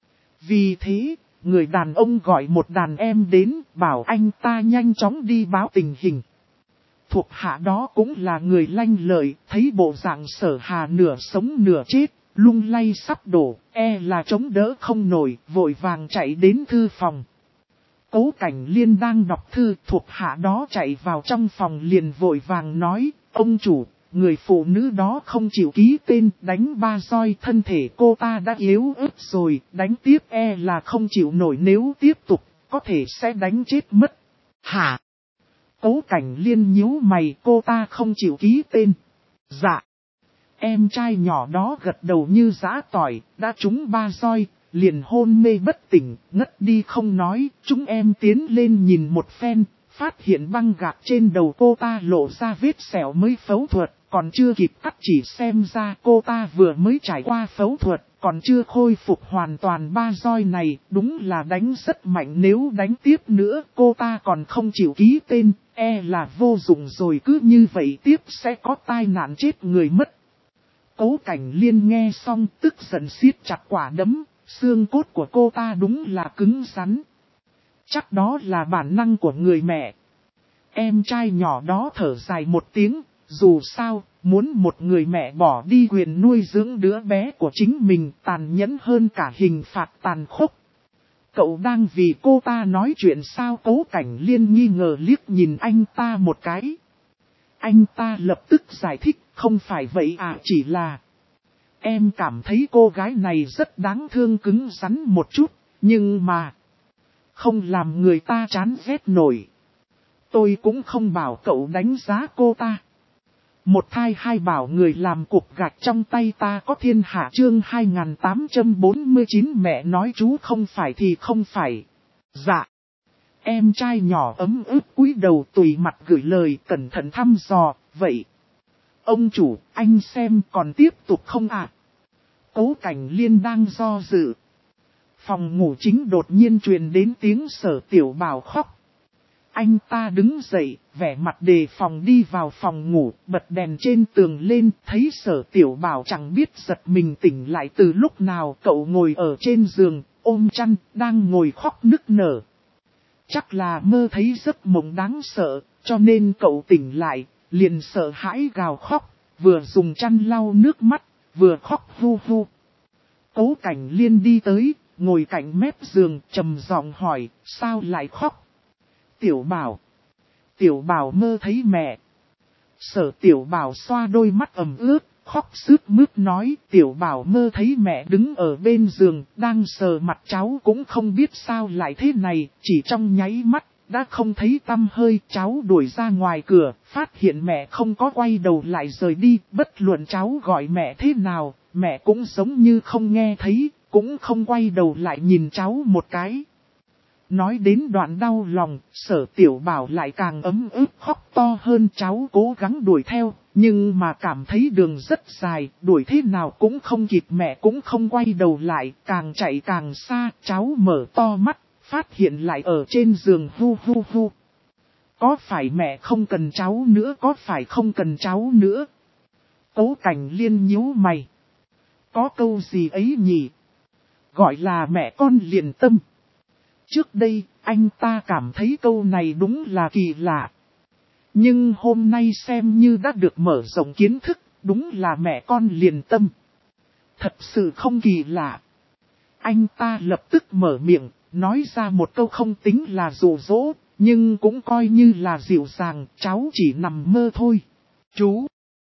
Vì thế, người đàn ông gọi một đàn em đến, bảo anh ta nhanh chóng đi báo tình hình. Thuộc hạ đó cũng là người lanh lợi, thấy bộ dạng Sở Hà nửa sống nửa chết, lung lay sắp đổ, là chống đỡ không nổi, vội vàng chạy đến thư phòng. Cố Cảnh Liên đang đọc thư, thuộc hạ đó chạy vào trong phòng liền vội vàng nói, ông chủ, người phụ nữ đó không chịu ký tên, đánh 3 roi, thân thể cô ta đã yếu ớt rồi, đánh tiếp là không chịu nổi, nếu tiếp tục, có thể sẽ đánh chết mất. Hả? Cố Cảnh Liên nhíu mày, cô ta không chịu ký tên. Dạ. Em trai nhỏ đó gật đầu như giã tỏi, đã trúng 3 roi, liền hôn mê bất tỉnh, ngất đi không nói. Chúng em tiến lên nhìn một phen, phát hiện băng gạc trên đầu cô ta lộ ra vết sẹo mới phẫu thuật, còn chưa kịp cắt chỉ xem ra cô ta vừa mới trải qua phẫu thuật, còn chưa khôi phục hoàn toàn. 3 roi này đúng là đánh rất mạnh, nếu đánh tiếp nữa cô ta còn không chịu ký tên, là vô dụng rồi, cứ như vậy tiếp sẽ có tai nạn chết người mất. Cố Cảnh Liên nghe xong tức giận siết chặt quả đấm, xương cốt của cô ta đúng là cứng rắn. Chắc đó là bản năng của người mẹ. Em trai nhỏ đó thở dài một tiếng, dù sao, Muốn một người mẹ bỏ đi quyền nuôi dưỡng đứa bé của chính mình tàn nhẫn hơn cả hình phạt tàn khốc. Cậu đang vì cô ta nói chuyện sao? Cố Cảnh Liên nghi ngờ liếc nhìn anh ta một cái. Anh ta lập tức giải thích, không phải vậy à, chỉ là em cảm thấy cô gái này rất đáng thương, cứng rắn một chút, nhưng mà không làm người ta chán ghét nổi. Tôi cũng không bảo cậu đánh giá cô ta. Một thai hai bảo người làm cục gạch trong tay ta có thiên hạ. Chương 2849. Mẹ nói chú không phải thì không phải. Dạ. Em trai nhỏ ấm ức cúi đầu tùy mặt gửi lời cẩn thận thăm dò. Vậy ông chủ, anh xem còn tiếp tục không ạ? Cố Cảnh Liên đang do dự. Phòng ngủ chính đột nhiên truyền đến tiếng Sở Tiểu Bảo khóc. Anh ta đứng dậy, vẻ mặt đề phòng đi vào phòng ngủ, bật đèn trên tường lên, thấy Sở Tiểu Bảo chẳng biết giật mình tỉnh lại từ lúc nào. Cậu ngồi ở trên giường, ôm chăn, đang ngồi khóc nức nở. Chắc là mơ thấy giấc mộng đáng sợ, cho nên cậu tỉnh lại, liền sợ hãi gào khóc, vừa dùng chăn lau nước mắt, vừa khóc hu hu. Cố Cảnh Liên đi tới, ngồi cạnh mép giường, trầm giọng hỏi, sao lại khóc? Tiểu Bảo mơ thấy mẹ. Sở Tiểu Bảo xoa đôi mắt ẩm ướt, khóc sướt mướt nói, Tiểu Bảo mơ thấy mẹ đứng ở bên giường, đang sờ mặt cháu, cũng không biết sao lại thế này, chỉ trong nháy mắt, đã không thấy tăm hơi. Cháu đuổi ra ngoài cửa, phát hiện mẹ không có quay đầu lại rời đi, bất luận cháu gọi mẹ thế nào, mẹ cũng giống như không nghe thấy, cũng không quay đầu lại nhìn cháu một cái. Nói đến đoạn đau lòng, Sở Tiểu Bảo lại càng ấm ức khóc to hơn. Cháu cố gắng đuổi theo, nhưng mà cảm thấy đường rất dài, đuổi thế nào cũng không kịp, mẹ cũng không quay đầu lại, càng chạy càng xa. Cháu mở to mắt, phát hiện lại ở trên giường hu hu hu. Có phải mẹ không cần cháu nữa, có phải không cần cháu nữa? Cố Cảnh Liên nhíu mày. Có câu gì ấy nhỉ? Gọi là mẹ con liền tâm. Trước đây, anh ta cảm thấy câu này đúng là kỳ lạ. Nhưng hôm nay xem như đã được mở rộng kiến thức, đúng là mẹ con liền tâm. Thật sự không kỳ lạ. Anh ta lập tức mở miệng, nói ra một câu không tính là dụ dỗ, nhưng cũng coi như là dịu dàng, cháu chỉ nằm mơ thôi. Chú!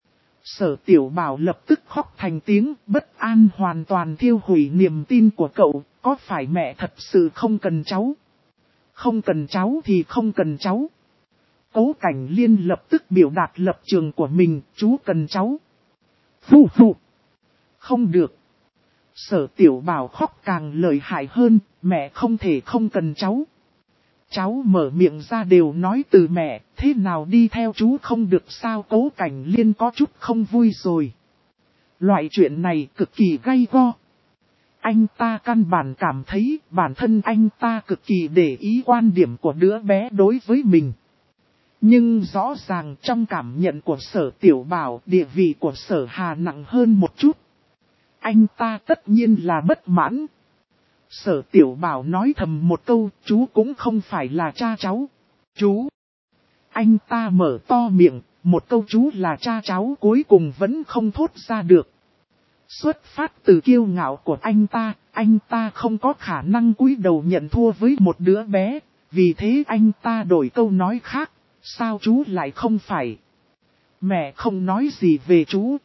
Sở Tiểu Bảo lập tức khóc thành tiếng, bất an hoàn toàn thiêu hủy niềm tin của cậu, có phải mẹ thật sự không cần cháu? Không cần cháu thì không cần cháu. Cố Cảnh Liên lập tức biểu đạt lập trường của mình, chú cần cháu. Phu phu. Không được. Sở Tiểu Bảo khóc càng lợi hại hơn, mẹ không thể không cần cháu. Cháu mở miệng ra đều nói từ mẹ, thế nào đi theo chú không được sao? Cố Cảnh Liên có chút không vui rồi. Loại chuyện này cực kỳ gay go. Anh ta căn bản cảm thấy bản thân anh ta cực kỳ để ý quan điểm của đứa bé đối với mình. Nhưng rõ ràng trong cảm nhận của Sở Tiểu Bảo, địa vị của Sở Hà nặng hơn một chút. Anh ta tất nhiên là bất mãn. Sở Tiểu Bảo nói thầm một câu, chú cũng không phải là cha cháu. Chú! Anh ta mở to miệng, một câu chú là cha cháu cuối cùng vẫn không thốt ra được. Xuất phát từ kiêu ngạo của anh ta không có khả năng cúi đầu nhận thua với một đứa bé, vì thế anh ta đổi câu nói khác, sao chú lại không phải? Mẹ không nói gì về chú.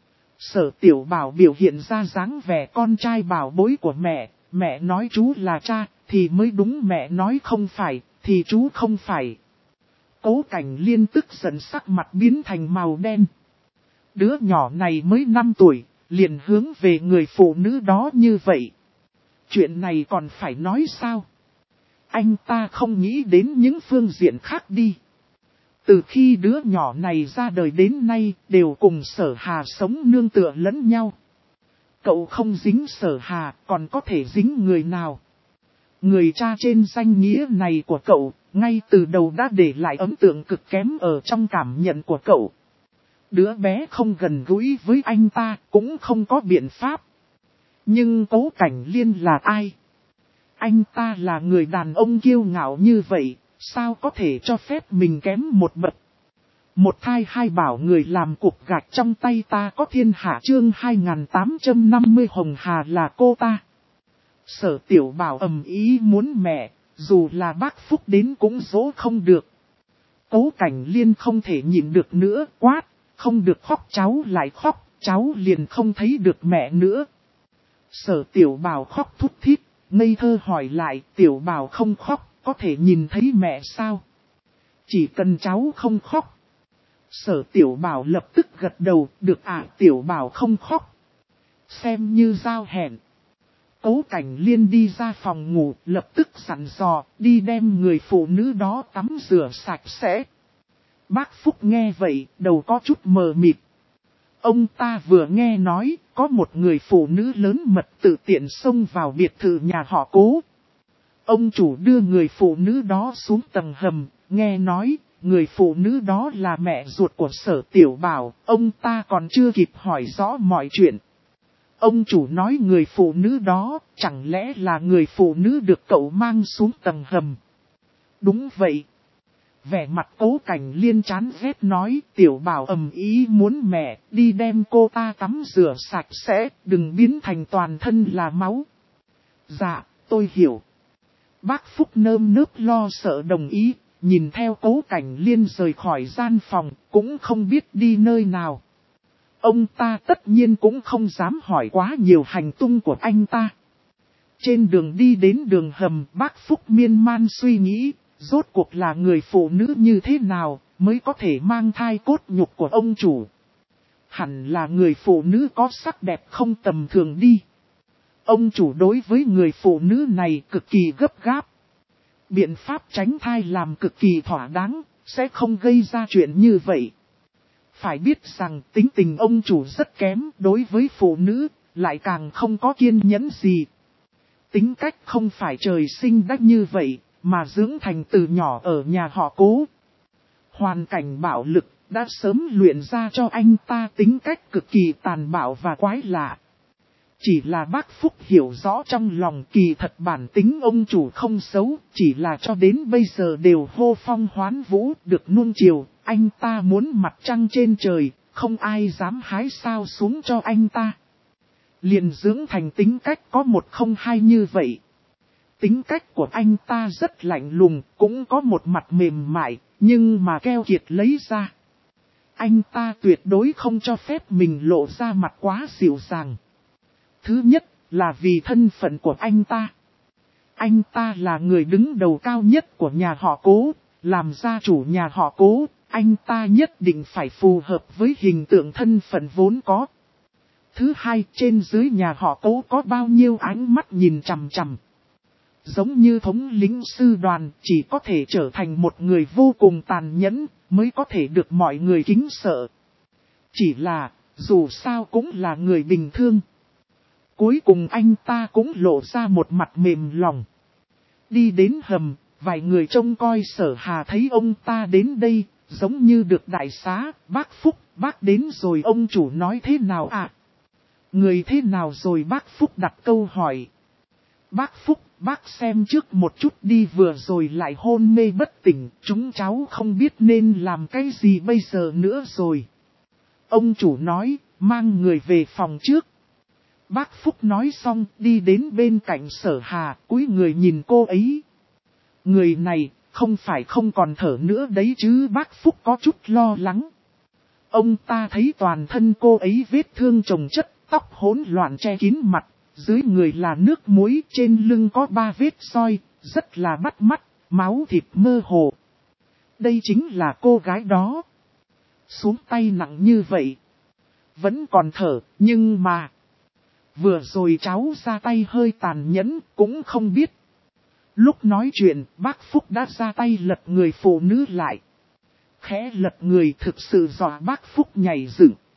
Sở Tiểu Bảo biểu hiện ra dáng vẻ con trai bảo bối của mẹ nói chú là cha, thì mới đúng, mẹ nói không phải, thì chú không phải. Cố Cảnh Liên tức giận sắc mặt biến thành màu đen. Đứa nhỏ này mới 5 tuổi. Liền hướng về người phụ nữ đó như vậy. Chuyện này còn phải nói sao? Anh ta không nghĩ đến những phương diện khác đi. Từ khi đứa nhỏ này ra đời đến nay đều cùng Sở Hà sống nương tựa lẫn nhau. Cậu không dính Sở Hà còn có thể dính người nào? Người cha trên danh nghĩa này của cậu ngay từ đầu đã để lại ấn tượng cực kém ở trong cảm nhận của cậu. Đứa bé không gần gũi với anh ta cũng không có biện pháp. Nhưng Cố Cảnh Liên là ai? Anh ta là người đàn ông kiêu ngạo như vậy, sao có thể cho phép mình kém một bậc? Một thai hai bảo người làm cục gạch trong tay ta có thiên hạ chương 2850 Hồng Hà là cô ta. Sở Tiểu Bảo ầm ý muốn mẹ, dù là bác Phúc đến cũng dỗ không được. Cố Cảnh Liên không thể nhịn được nữa, quát, không được khóc cháu lại khóc, cháu liền không thấy được mẹ nữa. Sở Tiểu Bảo khóc thút thít, ngây thơ hỏi lại, Tiểu Bảo không khóc, có thể nhìn thấy mẹ sao? Chỉ cần cháu không khóc. Sở Tiểu Bảo lập tức gật đầu, được ạ, Tiểu Bảo không khóc. Xem như giao hẹn. Cố Cảnh Liên đi ra phòng ngủ, lập tức sẵn dò, đi đem người phụ nữ đó tắm rửa sạch sẽ. Bác Phúc nghe vậy, đầu có chút mờ mịt. Ông ta vừa nghe nói, có một người phụ nữ lớn mật tự tiện xông vào biệt thự nhà họ Cố. Ông chủ đưa người phụ nữ đó xuống tầng hầm, nghe nói, người phụ nữ đó là mẹ ruột của Sở Tiểu Bảo, ông ta còn chưa kịp hỏi rõ mọi chuyện. Ông chủ nói người phụ nữ đó, chẳng lẽ là người phụ nữ được cậu mang xuống tầng hầm? Đúng vậy. Vẻ mặt Cố Cảnh Liên chán ghét nói, Tiểu Bảo ầm ý muốn mẹ, đi đem cô ta tắm rửa sạch sẽ, đừng biến thành toàn thân là máu. Dạ, tôi hiểu. Bác Phúc nơm nớp lo sợ đồng ý, nhìn theo Cố Cảnh Liên rời khỏi gian phòng, cũng không biết đi nơi nào. Ông ta tất nhiên cũng không dám hỏi quá nhiều hành tung của anh ta. Trên đường đi đến đường hầm, bác Phúc miên man suy nghĩ, rốt cuộc là người phụ nữ như thế nào mới có thể mang thai cốt nhục của ông chủ. Hẳn là người phụ nữ có sắc đẹp không tầm thường đi. Ông chủ đối với người phụ nữ này cực kỳ gấp gáp. Biện pháp tránh thai làm cực kỳ thỏa đáng, sẽ không gây ra chuyện như vậy. Phải biết rằng tính tình ông chủ rất kém, đối với phụ nữ, lại càng không có kiên nhẫn gì. Tính cách không phải trời sinh đắc như vậy, mà dưỡng thành từ nhỏ ở nhà họ Cố. Hoàn cảnh bạo lực đã sớm luyện ra cho anh ta tính cách cực kỳ tàn bạo và quái lạ. Chỉ là bác Phúc hiểu rõ trong lòng kỳ thật bản tính ông chủ không xấu, chỉ là cho đến bây giờ đều hô phong hoán vũ được nuông chiều, anh ta muốn mặt trăng trên trời, không ai dám hái sao xuống cho anh ta. Liền dưỡng thành tính cách có một không hai như vậy. Tính cách của anh ta rất lạnh lùng, cũng có một mặt mềm mại, nhưng mà keo kiệt lấy ra. Anh ta tuyệt đối không cho phép mình lộ ra mặt quá dịu dàng. Thứ nhất là vì thân phận của anh ta. Anh ta là người đứng đầu cao nhất của nhà họ Cố, làm gia chủ nhà họ Cố, anh ta nhất định phải phù hợp với hình tượng thân phận vốn có. Thứ hai, trên dưới nhà họ Cố có bao nhiêu ánh mắt nhìn chằm chằm. Giống như thống lĩnh sư đoàn, chỉ có thể trở thành một người vô cùng tàn nhẫn, mới có thể được mọi người kính sợ. Chỉ là, dù sao cũng là người bình thường. Cuối cùng anh ta cũng lộ ra một mặt mềm lòng. Đi đến hầm, vài người trông coi Sở Hà thấy ông ta đến đây, giống như được đại xá, bác Phúc, bác đến rồi ông chủ nói thế nào ạ? Người thế nào rồi bác Phúc đặt câu hỏi. Bác Phúc, bác xem trước một chút đi vừa rồi lại hôn mê bất tỉnh, chúng cháu không biết nên làm cái gì bây giờ nữa rồi. Ông chủ nói, mang người về phòng trước. Bác Phúc nói xong, đi đến bên cạnh Sở Hà, cúi người nhìn cô ấy. Người này, không phải không còn thở nữa đấy chứ, bác Phúc có chút lo lắng. Ông ta thấy toàn thân cô ấy vết thương chồng chất, tóc hỗn loạn che kín mặt, dưới người là nước muối, trên lưng có 3 vết soi, rất là bắt mắt, máu thịt mơ hồ. Đây chính là cô gái đó. Xuống tay nặng như vậy. Vẫn còn thở, nhưng mà... Vừa rồi cháu ra tay hơi tàn nhẫn, cũng không biết. Lúc nói chuyện, bác Phúc đã ra tay lật người phụ nữ lại. Khẽ lật người thực sự dọa bác Phúc nhảy dựng.